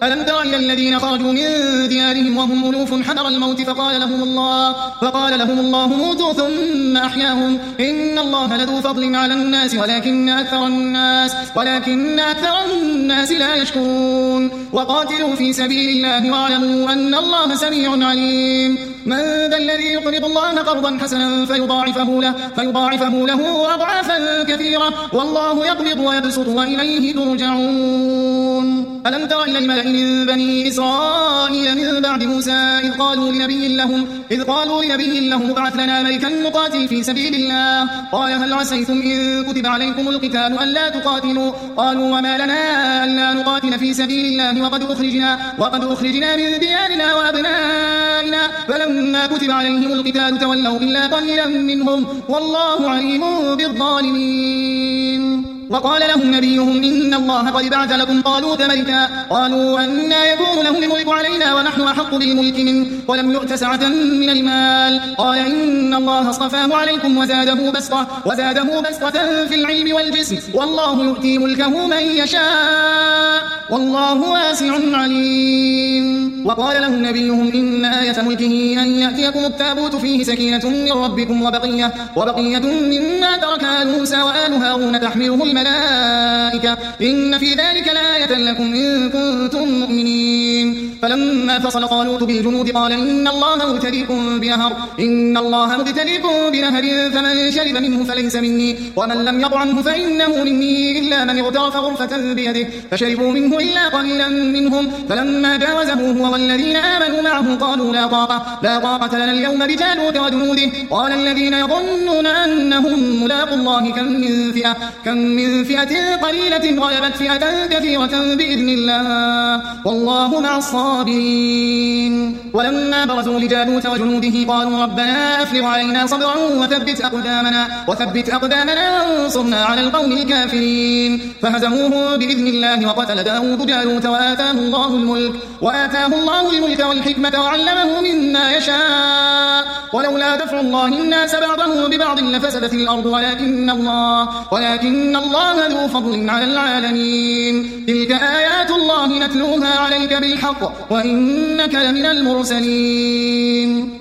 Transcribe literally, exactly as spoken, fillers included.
ألم تر إلى الذين خرجوا من ديارهم وهم ألوف حذر الموت فقال لهم الله فقال لهم الله موتوا ثم أحياهم إن الله لذو فضل على الناس ولكن أكثر الناس ولكن أكثر الناس لا يشكرون وقاتلوا في سبيل الله واعلموا أن الله سميع عليم من ذا الذي يقرض الله قرضا حسنا فيضاعفه له فيضاعفه له أضعافا كثيرة والله يقبض ويبسط وإليه ترجعون ألم تر إلى الملأ من بني إسرائيل من بعد موسى إذ قالوا لنبي لهم إذ قالوا لنبي لهم ابعث لنا ملكا نقاتل في سبيل الله قال هل عسيتم إن كتب عليكم القتال ألا تقاتلوا قالوا وما لنا ألا نقاتل في سبيل الله وقد أخرجنا وقد أخرجنا من ديارنا وأبنائنا فلما كتب عليهم القتال تولوا إلا قليلا منهم والله عليم بالظالمين وقال لهم نبيهم إن الله قد بعث لكم طالوت ملكا قالوا أنى يكون له الملك علينا ونحن أحق بالملك منه ولم يؤت سعة من المال قال إن الله اصطفاه عليكم وزاده بسطة وزاده بسطة في العلم والجسم والله يؤتي ملكه من يشاء والله واسع عليم وقال لهم نبيهم إن آية ملكه أن يأتيكم التابوت فيه سكينة من ربكم وبقية, وبقية مما ترك آل موسى وآل هارون تحمله الملائكة إن في ذلك لآية لكم إن كنتم مؤمنين فلما فصل طالوت بالجنود قال إن الله مبتليكم بنهر إن الله مبتليكم بنهر فمن شرب منه فليس مني ومن لم يطعمه فإنه مني إلا من اغترف غرفة بيده فشربوا منه إلا قليلا منهم فلما جاوزه هو والذين آمنوا معه قالوا لا طاقة لا طاقة لنا اليوم بجالوت وجنوده قال الذين يظنون أنهم ملاقوا الله كم من فئة كم من فئة قليلة غلبت فئة كثيرة بإذن الله والله مع الصابرين ولما برزوا لجالوت وجنوده قالوا ربنا أفرغ علينا صبرا وثبت أقدامنا وثبت أقدامنا وانصرنا على القوم الكافرين فهزموه بإذن الله وقتل داود جالوت وآتاه الله الملك وآتاه الله الملك والحكمة وعلمه مما يشاء ولولا دفع الله الناس بعضهم ببعض لفسدت الأرض ولكن الله ولكن الله ذو فضل على العالمين تلك آيات الله نتلوها عليك بالحق وإنك لمن المرسلين